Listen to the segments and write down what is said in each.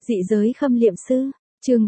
Dị giới khâm liệm sư, chương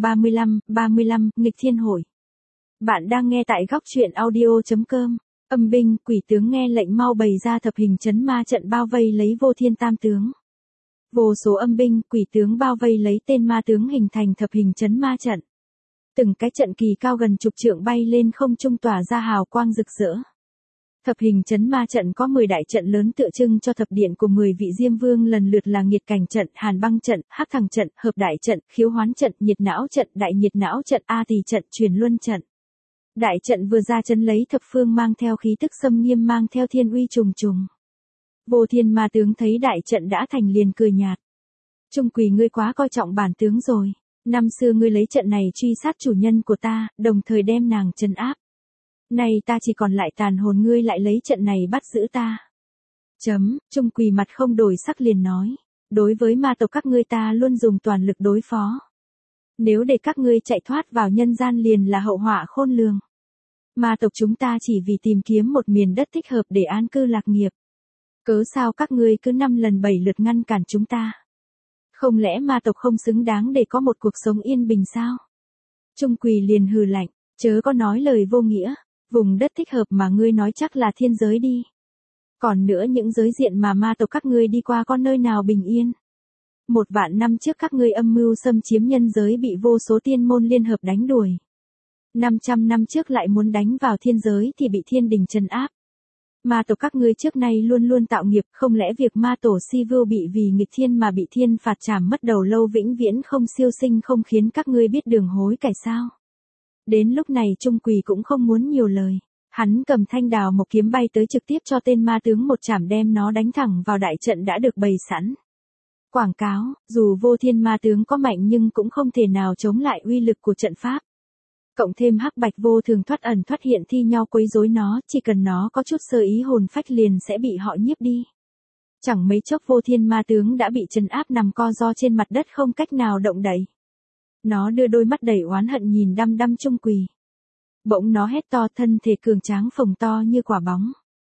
35, nghịch thiên hội. Bạn đang nghe tại góc truyện audio.com. Âm binh, quỷ tướng nghe lệnh mau bày ra thập hình chấn ma trận bao vây lấy vô thiên tam tướng. Vô số âm binh, quỷ tướng bao vây lấy tên ma tướng hình thành thập hình chấn ma trận. Từng cái trận kỳ cao gần chục trượng bay lên không trung tỏa ra hào quang rực rỡ. Thập hình chấn ma trận có 10 đại trận lớn tượng trưng cho thập điện của 10 vị Diêm Vương lần lượt là Nghiệt Cảnh trận, Hàn Băng trận, Hắc Thằng trận, Hợp Đại trận, Khiếu Hoán trận, Nhiệt Não trận, Đại Nhiệt Não trận, A Tỳ trận, Truyền Luân trận. Đại trận vừa ra chân lấy thập phương mang theo khí tức xâm nghiêm mang theo thiên uy trùng trùng. Vô Thiên ma tướng thấy đại trận đã thành liền cười nhạt. Trung Quỳ ngươi quá coi trọng bản tướng rồi. Năm xưa ngươi lấy trận này truy sát chủ nhân của ta, đồng thời đem nàng trấn áp. Này ta chỉ còn lại tàn hồn ngươi lại lấy trận này bắt giữ ta. Trung Quỳ mặt không đổi sắc liền nói. Đối với ma tộc các ngươi ta luôn dùng toàn lực đối phó. Nếu để các ngươi chạy thoát vào nhân gian liền là hậu họa khôn lường. Ma tộc chúng ta chỉ vì tìm kiếm một miền đất thích hợp để an cư lạc nghiệp. Cớ sao các ngươi cứ 5 lần 7 lượt ngăn cản chúng ta? Không lẽ ma tộc không xứng đáng để có một cuộc sống yên bình sao? Trung Quỳ liền hừ lạnh, chớ có nói lời vô nghĩa. Vùng đất thích hợp mà ngươi nói chắc là thiên giới đi. Còn nữa những giới diện mà ma tộc các ngươi đi qua có nơi nào bình yên. 1 vạn năm trước các ngươi âm mưu xâm chiếm nhân giới bị vô số tiên môn liên hợp đánh đuổi. 500 năm trước lại muốn đánh vào thiên giới thì bị thiên đình trấn áp. Ma tộc các ngươi trước nay luôn luôn tạo nghiệp, không lẽ việc ma tổ Si Vưu bị vì nghịch thiên mà bị thiên phạt trảm mất đầu lâu vĩnh viễn không siêu sinh không khiến các ngươi biết đường hối cải sao? Đến lúc này Trung Quỳ cũng không muốn nhiều lời. Hắn cầm thanh đào một kiếm bay tới trực tiếp cho tên ma tướng một chảm đem nó đánh thẳng vào đại trận đã được bày sẵn. Quảng cáo, dù vô thiên ma tướng có mạnh nhưng cũng không thể nào chống lại uy lực của trận pháp. Cộng thêm hắc bạch vô thường thoát ẩn thoát hiện thi nhau quấy rối nó, chỉ cần nó có chút sơ ý hồn phách liền sẽ bị họ nhiếp đi. Chẳng mấy chốc vô thiên ma tướng đã bị trấn áp nằm co ro trên mặt đất không cách nào động đậy. Nó đưa đôi mắt đầy oán hận nhìn đăm đăm Trung Quỳ. Bỗng nó hét to thân thể cường tráng phồng to như quả bóng.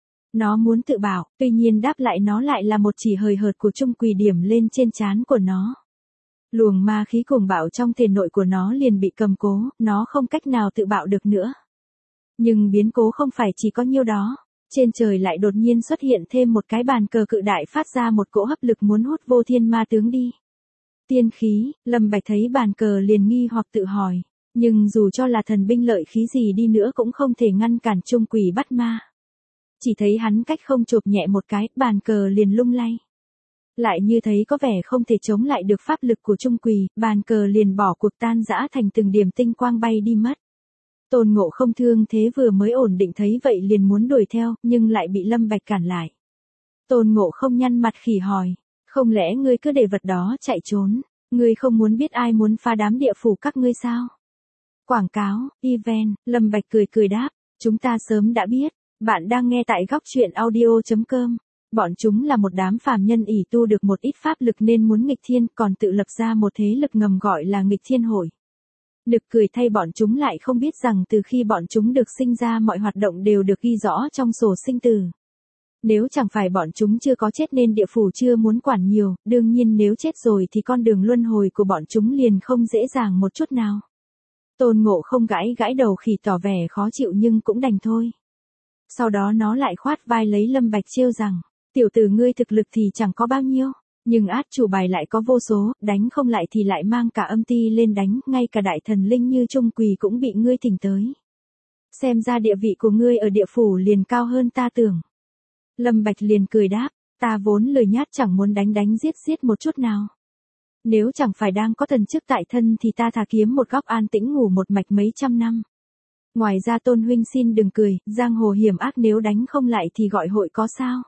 Nó muốn tự bảo, tuy nhiên đáp lại nó lại là một chỉ hời hợt của Trung Quỳ điểm lên trên trán của nó. Luồng ma khí cuồng bạo trong thể nội của nó liền bị cầm cố, nó không cách nào tự bạo được nữa. Nhưng biến cố không phải chỉ có nhiêu đó. Trên trời lại đột nhiên xuất hiện thêm một cái bàn cờ cự đại phát ra một cỗ hấp lực muốn hút vô thiên ma tướng đi. Tiên khí, Lâm Bạch thấy bàn cờ liền nghi hoặc tự hỏi. Nhưng dù cho là thần binh lợi khí gì đi nữa cũng không thể ngăn cản Trung Quỳ bắt ma. Chỉ thấy hắn cách không chộp nhẹ một cái, bàn cờ liền lung lay. Lại như thấy có vẻ không thể chống lại được pháp lực của Trung Quỳ, bàn cờ liền bỏ cuộc tan rã thành từng điểm tinh quang bay đi mất. Tôn Ngộ Không thương thế vừa mới ổn định thấy vậy liền muốn đuổi theo, nhưng lại bị Lâm Bạch cản lại. Tôn Ngộ Không nhăn mặt khỉ hỏi, không lẽ ngươi cứ để vật đó chạy trốn, ngươi không muốn biết ai muốn phá đám địa phủ các ngươi sao? Quảng cáo, event, Lâm Bạch cười đáp, chúng ta sớm đã biết, bạn đang nghe tại góc truyện audio.com. Bọn chúng là một đám phàm nhân ỷ tu được một ít pháp lực nên muốn nghịch thiên còn tự lập ra một thế lực ngầm gọi là nghịch thiên hội. Nực cười thay bọn chúng lại không biết rằng từ khi bọn chúng được sinh ra mọi hoạt động đều được ghi rõ trong sổ sinh tử. Nếu chẳng phải bọn chúng chưa có chết nên địa phủ chưa muốn quản nhiều, đương nhiên nếu chết rồi thì con đường luân hồi của bọn chúng liền không dễ dàng một chút nào. Tôn Ngộ Không gãi đầu khỉ tỏ vẻ khó chịu nhưng cũng đành thôi. Sau đó nó lại khoát vai lấy Lâm Bạch trêu rằng, tiểu tử ngươi thực lực thì chẳng có bao nhiêu, nhưng át chủ bài lại có vô số, đánh không lại thì lại mang cả âm ti lên đánh, ngay cả đại thần linh như Trung Quỳ cũng bị ngươi thỉnh tới. Xem ra địa vị của ngươi ở địa phủ liền cao hơn ta tưởng. Lâm Bạch liền cười đáp, ta vốn lười nhát chẳng muốn đánh giết một chút nào. Nếu chẳng phải đang có thần chức tại thân thì ta thà kiếm một góc an tĩnh ngủ một mạch mấy trăm năm. Ngoài ra Tôn huynh xin đừng cười, giang hồ hiểm ác nếu đánh không lại thì gọi hội có sao.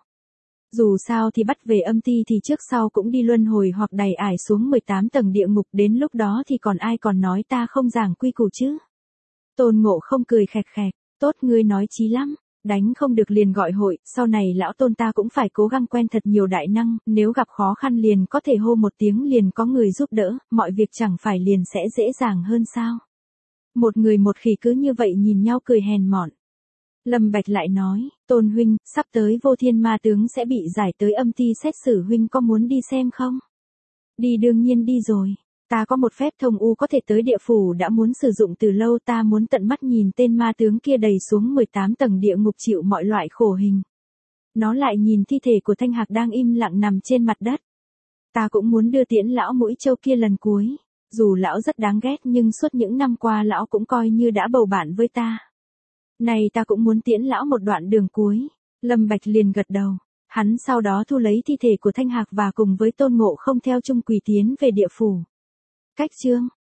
Dù sao thì bắt về âm ti thì trước sau cũng đi luân hồi hoặc đày ải xuống 18 tầng địa ngục, đến lúc đó thì còn ai còn nói ta không giảng quy củ chứ. Tôn Ngộ Không cười khẹt, tốt ngươi nói chí lắm, đánh không được liền gọi hội, sau này lão Tôn ta cũng phải cố gắng quen thật nhiều đại năng, nếu gặp khó khăn liền có thể hô một tiếng liền có người giúp đỡ, mọi việc chẳng phải liền sẽ dễ dàng hơn sao. Một người một khỉ cứ như vậy nhìn nhau cười hèn mọn. Lâm Bạch lại nói, Tôn huynh, sắp tới vô thiên ma tướng sẽ bị giải tới âm ti xét xử huynh có muốn đi xem không? Đi đương nhiên đi rồi. Ta có một phép thông u có thể tới địa phủ đã muốn sử dụng từ lâu, ta muốn tận mắt nhìn tên ma tướng kia đầy xuống 18 tầng địa ngục chịu mọi loại khổ hình. Nó lại nhìn thi thể của Thanh Hạc đang im lặng nằm trên mặt đất. Ta cũng muốn đưa tiễn lão mũi trâu kia lần cuối. Dù lão rất đáng ghét nhưng suốt những năm qua lão cũng coi như đã bầu bạn với ta. Này ta cũng muốn tiễn lão một đoạn đường cuối. Lâm Bạch liền gật đầu. Hắn sau đó thu lấy thi thể của Thanh Hạc và cùng với Tôn Ngộ Không theo chung quỷ tiến về địa phủ. Cách chương